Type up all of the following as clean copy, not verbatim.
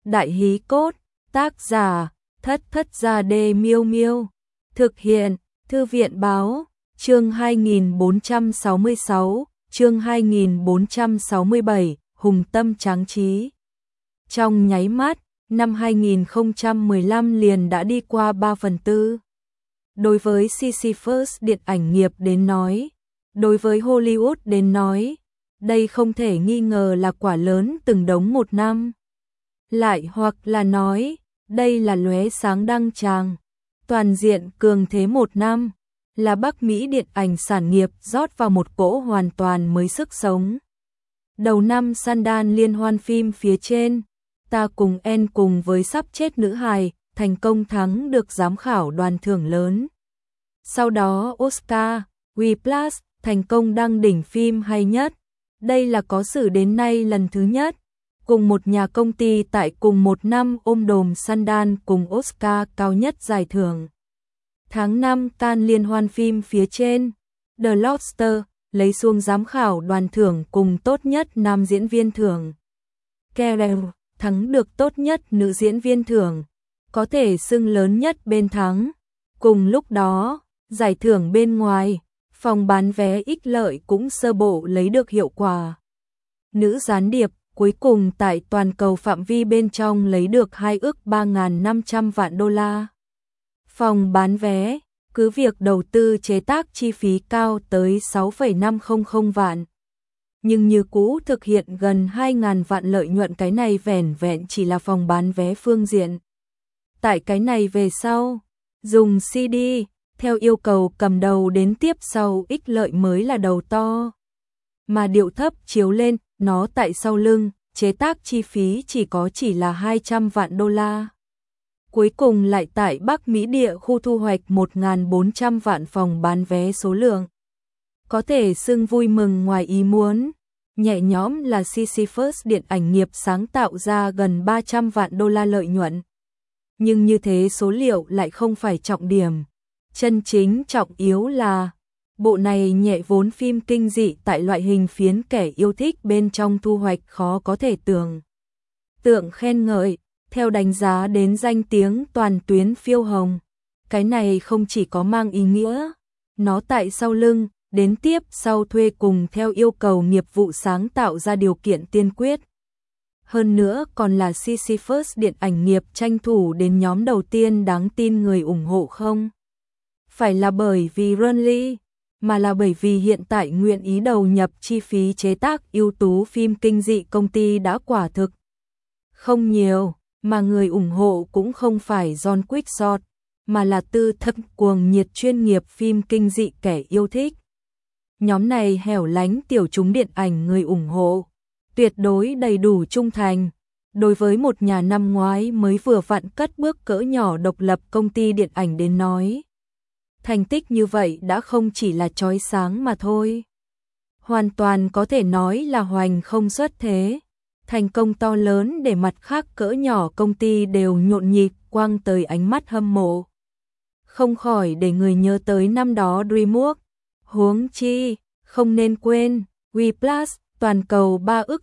Đại hí cốt, tác giả, Thất Thất Gia Đê Miêu Miêu. Thực hiện, Thư viện báo, chương 2466, chương 2467, Hùng Tâm Tráng Trí. Trong nháy mắt, năm 2015 liền đã đi qua 3/4. Đối với Sisyphus điện ảnh nghiệp đến nói, đối với Hollywood đến nói, đây không thể nghi ngờ là quả lớn từng đống một năm. Lại hoặc là nói, đây là lóe sáng đăng tràng, toàn diện cường thế một năm, là Bắc Mỹ điện ảnh sản nghiệp rót vào một cỗ hoàn toàn mới sức sống. Đầu năm Sundance liên hoan phim phía trên, Ta cùng En cùng với Sắp chết nữ hài, thành công thắng được giám khảo đoàn thưởng lớn. Sau đó Oscar, Whiplash, thành công đăng đỉnh phim hay nhất. Đây là có sử đến nay lần thứ nhất, cùng một nhà công ty tại cùng một năm ôm đồm Sundance cùng Oscar cao nhất giải thưởng. Tháng 5 Cannes liên hoan phim phía trên, The Lobster lấy xuống giám khảo đoàn thưởng cùng tốt nhất nam diễn viên thưởng. Carell thắng được tốt nhất nữ diễn viên thưởng, có thể xưng lớn nhất bên thắng. Cùng lúc đó, giải thưởng bên ngoài, phòng bán vé ích lợi cũng sơ bộ lấy được hiệu quả. Nữ gián điệp cuối cùng tại toàn cầu phạm vi bên trong lấy được 2 ức 3.500 vạn đô la. Phòng bán vé, cứ việc đầu tư chế tác chi phí cao tới 6,500 vạn. Nhưng như cũ thực hiện gần 2.000 vạn lợi nhuận, cái này vẻn vẹn chỉ là phòng bán vé phương diện. Tại cái này về sau, dùng CD, theo yêu cầu cầm đầu đến tiếp sau ích lợi mới là đầu to. Mà điệu thấp chiếu lên, nó tại sau lưng, chế tác chi phí chỉ là 200 vạn đô la. Cuối cùng lại tại Bắc Mỹ địa khu thu hoạch 1.400 vạn phòng bán vé số lượng. Có thể xưng vui mừng ngoài ý muốn, nhẹ nhõm là Sisyphus điện ảnh nghiệp sáng tạo ra gần 300 vạn đô la lợi nhuận. Nhưng như thế số liệu lại không phải trọng điểm. Chân chính trọng yếu là bộ này nhẹ vốn phim kinh dị tại loại hình phiến kẻ yêu thích bên trong thu hoạch khó có thể tưởng tượng khen ngợi, theo đánh giá đến danh tiếng toàn tuyến phiêu hồng. Cái này không chỉ có mang ý nghĩa, nó tại sau lưng, đến tiếp sau thuê cùng theo yêu cầu nghiệp vụ sáng tạo ra điều kiện tiên quyết. Hơn nữa còn là Sisyphus điện ảnh nghiệp tranh thủ đến nhóm đầu tiên đáng tin người ủng hộ không? Phải là bởi vì Runley, mà là bởi vì hiện tại nguyện ý đầu nhập chi phí chế tác ưu tú phim kinh dị công ty đã quả thực không nhiều, mà người ủng hộ cũng không phải John Quickshot, mà là tư thâm cuồng nhiệt chuyên nghiệp phim kinh dị kẻ yêu thích. Nhóm này hẻo lánh tiểu chúng điện ảnh người ủng hộ, tuyệt đối đầy đủ trung thành. Đối với một nhà năm ngoái mới vừa vặn cất bước cỡ nhỏ độc lập công ty điện ảnh đến nói, thành tích như vậy đã không chỉ là chói sáng mà thôi. Hoàn toàn có thể nói là hoành không xuất thế. Thành công to lớn để mặt khác cỡ nhỏ công ty đều nhộn nhịp quang tới ánh mắt hâm mộ. Không khỏi để người nhớ tới năm đó DreamWorks. Huống chi, không nên quên, Whiplash, toàn cầu 3 ức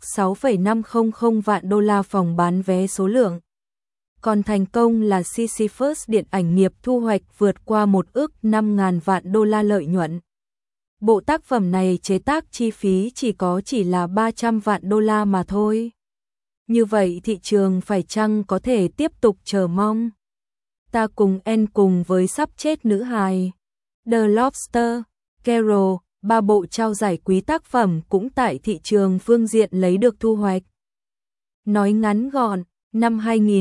6,500 vạn đô la phòng bán vé số lượng. Còn thành công là Sisyphus điện ảnh nghiệp thu hoạch vượt qua 1 ức 5.000 vạn đô la lợi nhuận. Bộ tác phẩm này chế tác chi phí chỉ là 300 vạn đô la mà thôi. Như vậy thị trường phải chăng có thể tiếp tục chờ mong? Ta cùng En cùng với Sắp chết nữ hài, The Lobster, Carol, 3 bộ trao giải quý tác phẩm cũng tại thị trường phương diện lấy được thu hoạch. Nói ngắn gọn, năm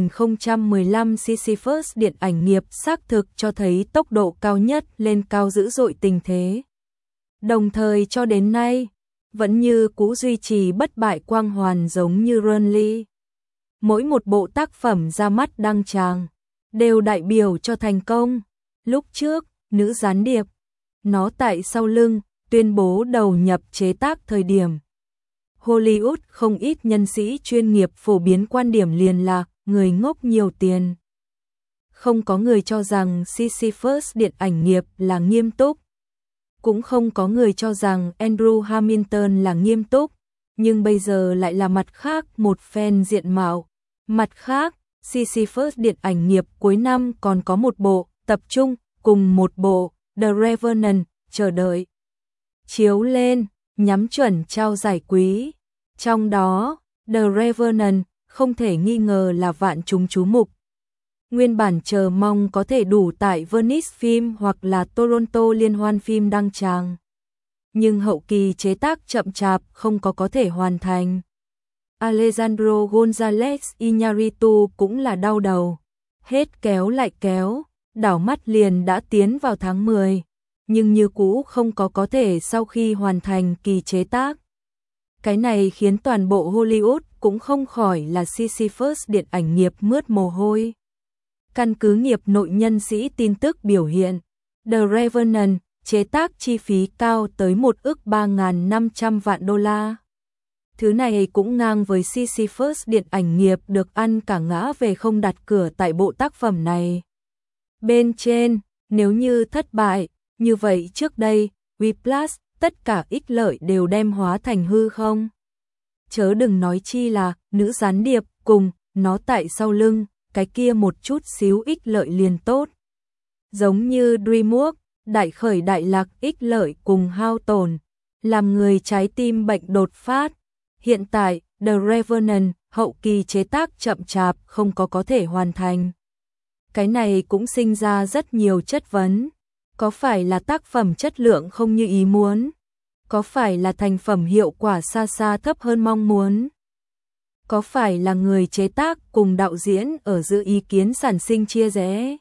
2015 Sisyphus điện ảnh nghiệp xác thực cho thấy tốc độ cao nhất lên cao dữ dội tình thế. Đồng thời cho đến nay, vẫn như cũ duy trì bất bại quang hoàn giống như Runley. Mỗi một bộ tác phẩm ra mắt đăng tràng, đều đại biểu cho thành công. Lúc trước, nữ gián điệp, nó tại sau lưng, tuyên bố đầu nhập chế tác thời điểm. Hollywood không ít nhân sĩ chuyên nghiệp phổ biến quan điểm liền là người ngốc nhiều tiền. Không có người cho rằng Sisyphus điện ảnh nghiệp là nghiêm túc. Cũng không có người cho rằng Andrew Hamilton là nghiêm túc. Nhưng bây giờ lại là mặt khác một phen diện mạo. Mặt khác, Sisyphus điện ảnh nghiệp cuối năm còn có một bộ tập trung cùng một bộ The Revenant chờ đợi chiếu lên, nhắm chuẩn trao giải quý. Trong đó, The Revenant không thể nghi ngờ là vạn chúng chú mục. Nguyên bản chờ mong có thể đủ tại Venice Film hoặc là Toronto Liên hoan phim đăng tràng. Nhưng hậu kỳ chế tác chậm chạp không có thể hoàn thành. Alejandro González Iñárritu cũng là đau đầu. Hết kéo lại kéo, đảo mắt liền đã tiến vào tháng 10, nhưng như cũ không có thể sau khi hoàn thành kỳ chế tác. Cái này khiến toàn bộ Hollywood cũng không khỏi là Sisyphus điện ảnh nghiệp mướt mồ hôi. Căn cứ nghiệp nội nhân sĩ tin tức biểu hiện, The Revenant chế tác chi phí cao tới 1.3.500 vạn đô la. Thứ này cũng ngang với Sisyphus điện ảnh nghiệp được ăn cả ngã về không đặt cửa tại bộ tác phẩm này. Bên trên, nếu như thất bại, như vậy trước đây, Whiplash, tất cả ích lợi đều đem hóa thành hư không. Chớ đừng nói chi là nữ gián điệp cùng nó tại sau lưng, cái kia một chút xíu ích lợi liền tốt. Giống như DreamWorks, đại khởi đại lạc ích lợi cùng hao tổn, làm người trái tim bệnh đột phát. Hiện tại, The Revenant hậu kỳ chế tác chậm chạp không có thể hoàn thành. Cái này cũng sinh ra rất nhiều chất vấn. Có phải là tác phẩm chất lượng không như ý muốn? Có phải là thành phẩm hiệu quả xa xa thấp hơn mong muốn? Có phải là người chế tác cùng đạo diễn ở giữa ý kiến sản sinh chia rẽ?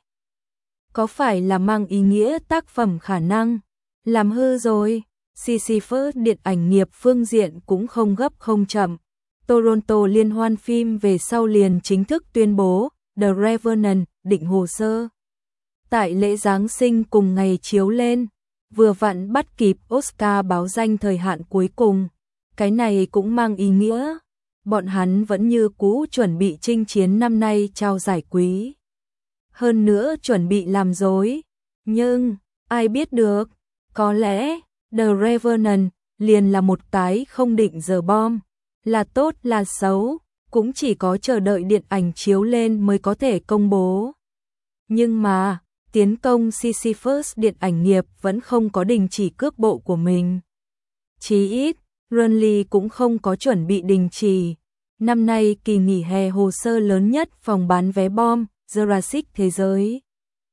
Có phải là mang ý nghĩa tác phẩm khả năng làm hư rồi? Sisyphus điện ảnh nghiệp phương diện cũng không gấp không chậm. Toronto Liên hoan phim về sau liền chính thức tuyên bố The Revenant định hồ sơ. Tại lễ Giáng sinh cùng ngày chiếu lên, vừa vặn bắt kịp Oscar báo danh thời hạn cuối cùng. Cái này cũng mang ý nghĩa, bọn hắn vẫn như cũ chuẩn bị chinh chiến năm nay trao giải quý. Hơn nữa chuẩn bị làm dối, nhưng ai biết được, có lẽ The Revenant liền là một cái không định giờ bom, là tốt là xấu, cũng chỉ có chờ đợi điện ảnh chiếu lên mới có thể công bố. Nhưng mà, tiến công Sisyphus điện ảnh nghiệp vẫn không có đình chỉ cước bộ của mình. Chí ít, Runley cũng không có chuẩn bị đình chỉ. Năm nay kỳ nghỉ hè hồ sơ lớn nhất phòng bán vé bom, Jurassic Thế giới.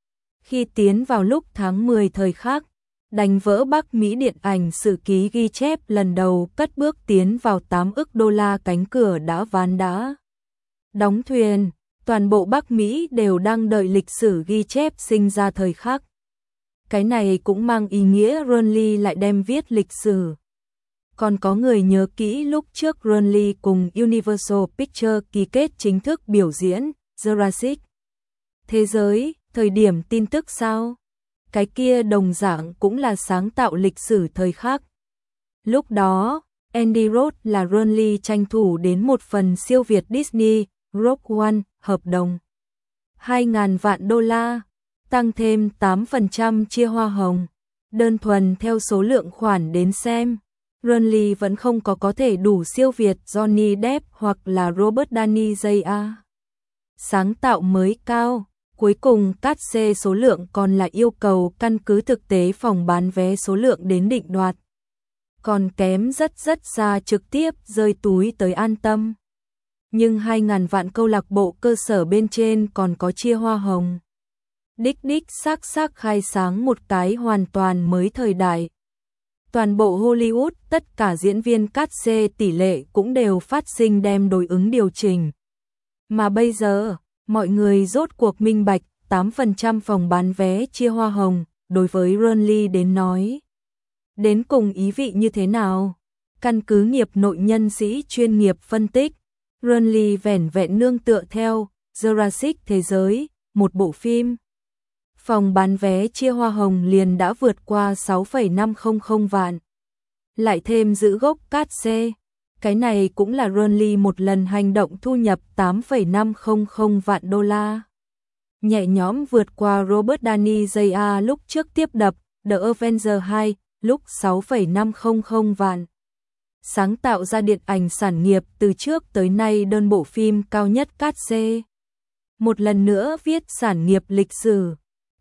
Khi tiến vào lúc tháng 10 thời khắc, đánh vỡ Bắc Mỹ điện ảnh sử ký ghi chép lần đầu cất bước tiến vào 8 ức đô la cánh cửa đã ván đã. Đóng thuyền, toàn bộ Bắc Mỹ đều đang đợi lịch sử ghi chép sinh ra thời khắc. Cái này cũng mang ý nghĩa Runley lại đem viết lịch sử. Còn có người nhớ kỹ lúc trước Runley cùng Universal Pictures ký kết chính thức biểu diễn Jurassic Thế giới, thời điểm tin tức sao? Cái kia đồng dạng cũng là sáng tạo lịch sử thời khắc. Lúc đó, Andy Roth là Runley tranh thủ đến một phần siêu việt Disney, Rogue One, hợp đồng 2.000 vạn đô la, tăng thêm 8% chia hoa hồng. Đơn thuần theo số lượng khoản đến xem, Runley vẫn không có thể đủ siêu việt Johnny Depp hoặc là Robert Downey Jr. Sáng tạo mới cao, cuối cùng cát xê số lượng còn là yêu cầu căn cứ thực tế phòng bán vé số lượng đến định đoạt. Còn kém rất xa trực tiếp rơi túi tới An Tâm. Nhưng 2.000 vạn câu lạc bộ cơ sở bên trên còn có chia hoa hồng. Đích xác khai sáng một cái hoàn toàn mới thời đại. Toàn bộ Hollywood, tất cả diễn viên cát xê tỷ lệ cũng đều phát sinh đem đối ứng điều chỉnh. Mà bây giờ, mọi người rốt cuộc minh bạch, 8% phòng bán vé chia hoa hồng, đối với Runley đến nói. Đến cùng ý vị như thế nào? Căn cứ nghiệp nội nhân sĩ chuyên nghiệp phân tích, Runley vẻn vẹn nương tựa theo Jurassic Thế giới, một bộ phim. Phòng bán vé chia hoa hồng liền đã vượt qua 6,500 vạn. Lại thêm giữ gốc cát xê. Cái này cũng là Runley một lần hành động thu nhập 8,500 vạn đô la. Nhẹ nhõm vượt qua Robert Downey Jr. lúc trước tiếp đập The Avengers 2, lúc 6,500 vạn. sáng tạo ra điện ảnh sản nghiệp từ trước tới nay đơn bộ phim cao nhất cát xê. Một lần nữa viết sản nghiệp lịch sử,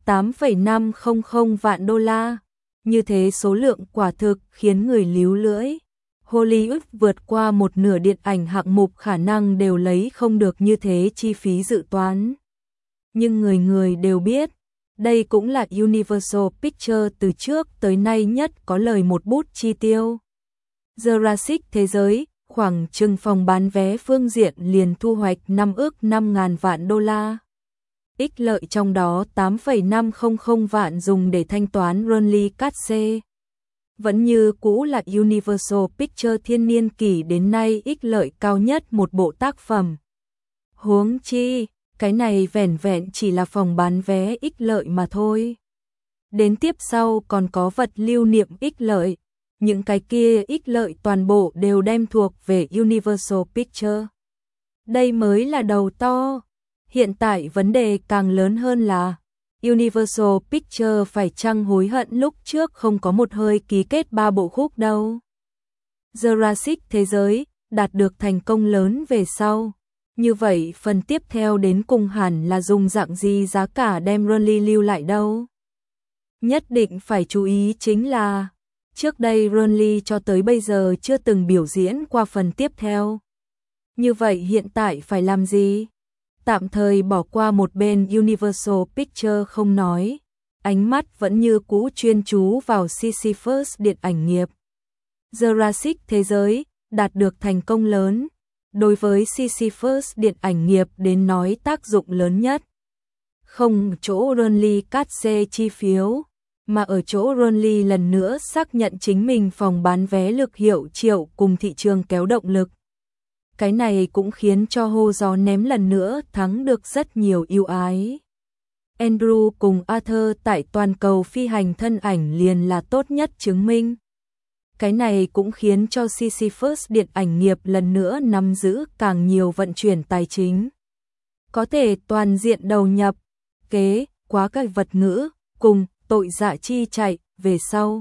8,500 vạn đô la. Như thế số lượng quả thực khiến người líu lưỡi. Hollywood vượt qua một nửa điện ảnh hạng mục khả năng đều lấy không được như thế chi phí dự toán. Nhưng người người đều biết, đây cũng là Universal Pictures từ trước tới nay nhất có lời một bút chi tiêu. Jurassic Thế giới, khoảng chừng phòng bán vé phương diện liền thu hoạch 5,5 vạn đô la. Ích lợi trong đó 8,500 vạn dùng để thanh toán royalty cát xê. Vẫn như cũ là Universal Pictures thiên niên kỷ đến nay ích lợi cao nhất một bộ tác phẩm. Huống chi, cái này vẻn vẹn chỉ là phòng bán vé ích lợi mà thôi. Đến tiếp sau còn có vật lưu niệm ích lợi. Những cái kia ích lợi toàn bộ đều đem thuộc về Universal Pictures. Đây mới là đầu to. Hiện tại vấn đề càng lớn hơn là Universal Pictures phải chăng hối hận lúc trước không có một hơi ký kết 3 bộ khúc đâu. Jurassic Thế giới đạt được thành công lớn về sau. Như vậy phần tiếp theo đến cùng hẳn là dùng dạng gì giá cả đem royalty lưu lại đâu. Nhất định phải chú ý chính là trước đây royalty cho tới bây giờ chưa từng biểu diễn qua phần tiếp theo. Như vậy hiện tại phải làm gì? Tạm thời bỏ qua một bên Universal Pictures không nói, ánh mắt vẫn như cũ chuyên chú vào Sisyphus điện ảnh nghiệp. Jurassic Thế giới đạt được thành công lớn, đối với Sisyphus điện ảnh nghiệp đến nói tác dụng lớn nhất. Không chỗ royalty cát xê chi phiếu, mà ở chỗ royalty lần nữa xác nhận chính mình phòng bán vé lực hiệu triệu cùng thị trường kéo động lực. Cái này cũng khiến cho hô gió ném lần nữa thắng được rất nhiều ưu ái. Andrew cùng Arthur tại toàn cầu phi hành thân ảnh liền là tốt nhất chứng minh. Cái này cũng khiến cho Sisyphus điện ảnh nghiệp lần nữa nắm giữ càng nhiều vận chuyển tài chính. Có thể toàn diện đầu nhập, kế, quá các vật ngữ, cùng tội dạ chi chạy về sau.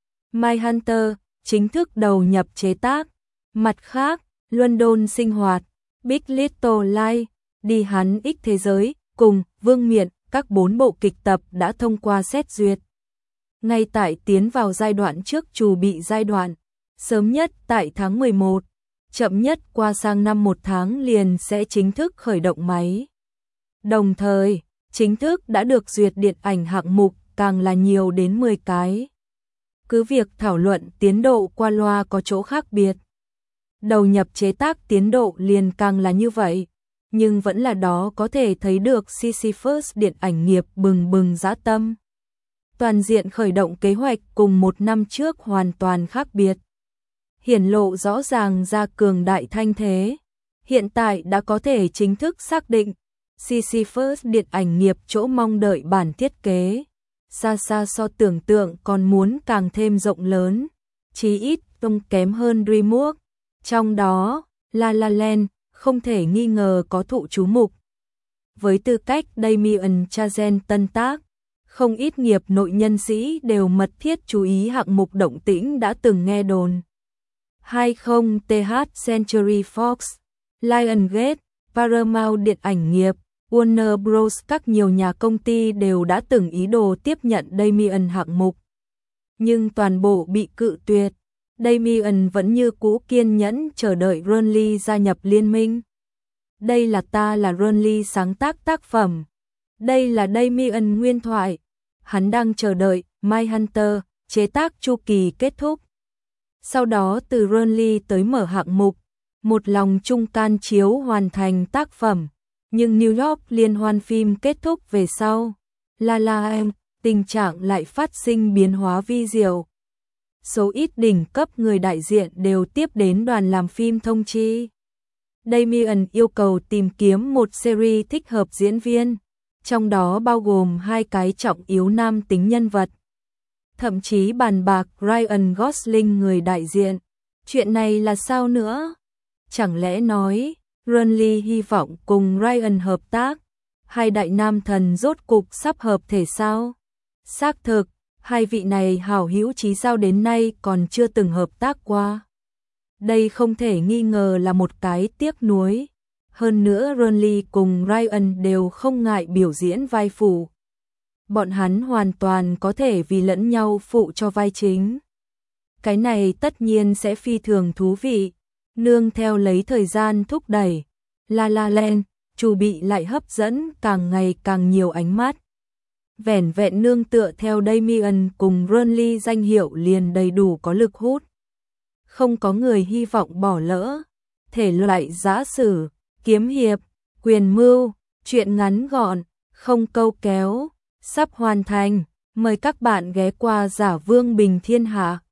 Mindhunter chính thức đầu nhập chế tác. Mặt khác, London sinh hoạt, Big Little Lies, đi hắn ích thế giới, cùng Vương Miện, các 4 bộ kịch tập đã thông qua xét duyệt. Ngay tại tiến vào giai đoạn trước chuẩn bị giai đoạn, sớm nhất tại tháng 11, chậm nhất qua sang năm 1 tháng liền sẽ chính thức khởi động máy. Đồng thời, chính thức đã được duyệt điện ảnh hạng mục càng là nhiều đến 10 cái. Cứ việc thảo luận tiến độ qua loa có chỗ khác biệt. Đầu nhập chế tác tiến độ liền càng là như vậy, nhưng vẫn là đó có thể thấy được Sisyphus điện ảnh nghiệp bừng bừng dã tâm. Toàn diện khởi động kế hoạch cùng 1 năm trước hoàn toàn khác biệt. Hiển lộ rõ ràng ra cường đại thanh thế. Hiện tại đã có thể chính thức xác định Sisyphus điện ảnh nghiệp chỗ mong đợi bản thiết kế. Xa xa so tưởng tượng còn muốn càng thêm rộng lớn, chí ít không kém hơn DreamWorks. Trong đó, La La Land không thể nghi ngờ có thụ chú mục. Với tư cách Damien Chazelle tân tác, không ít nghiệp nội nhân sĩ đều mật thiết chú ý hạng mục động tĩnh đã từng nghe đồn. 20th Century Fox, Lionsgate, Paramount điện ảnh nghiệp, Warner Bros. Các nhiều nhà công ty đều đã từng ý đồ tiếp nhận Damien hạng mục. Nhưng toàn bộ bị cự tuyệt. Damien vẫn như cũ kiên nhẫn chờ đợi Rooney gia nhập liên minh. Đây là ta là Rooney sáng tác tác phẩm. Đây là Damien nguyên thoại. Hắn đang chờ đợi Mindhunter chế tác chu kỳ kết thúc. Sau đó từ Rooney tới mở hạng mục, một lòng chung can chiếu hoàn thành tác phẩm. Nhưng New York liên hoan phim kết thúc về sau, La La Land, tình trạng lại phát sinh biến hóa vi diệu. Số ít đỉnh cấp người đại diện đều tiếp đến đoàn làm phim thông chi. Damien yêu cầu tìm kiếm một series thích hợp diễn viên, trong đó bao gồm 2 cái trọng yếu nam tính nhân vật. Thậm chí bàn bạc Ryan Gosling người đại diện. Chuyện này là sao nữa? Chẳng lẽ nói Rooney hy vọng cùng Ryan hợp tác, hai đại nam thần rốt cục sắp hợp thể sao? Xác thực, hai vị này hảo hữu chí giao đến nay còn chưa từng hợp tác qua. Đây không thể nghi ngờ là một cái tiếc nuối. Hơn nữa Ronly cùng Ryan đều không ngại biểu diễn vai phụ. Bọn hắn hoàn toàn có thể vì lẫn nhau phụ cho vai chính. Cái này tất nhiên sẽ phi thường thú vị. Nương theo lấy thời gian thúc đẩy, La La Land chủ bị lại hấp dẫn càng ngày càng nhiều ánh mắt. Vẻn vẹn nương tựa theo Damien cùng Ronly danh hiệu liền đầy đủ có lực hút. Không có người hy vọng bỏ lỡ. Thể loại giã sử, kiếm hiệp, quyền mưu, truyện ngắn gọn, không câu kéo, sắp hoàn thành. Mời các bạn ghé qua Giả Vương Bình Thiên Hạ.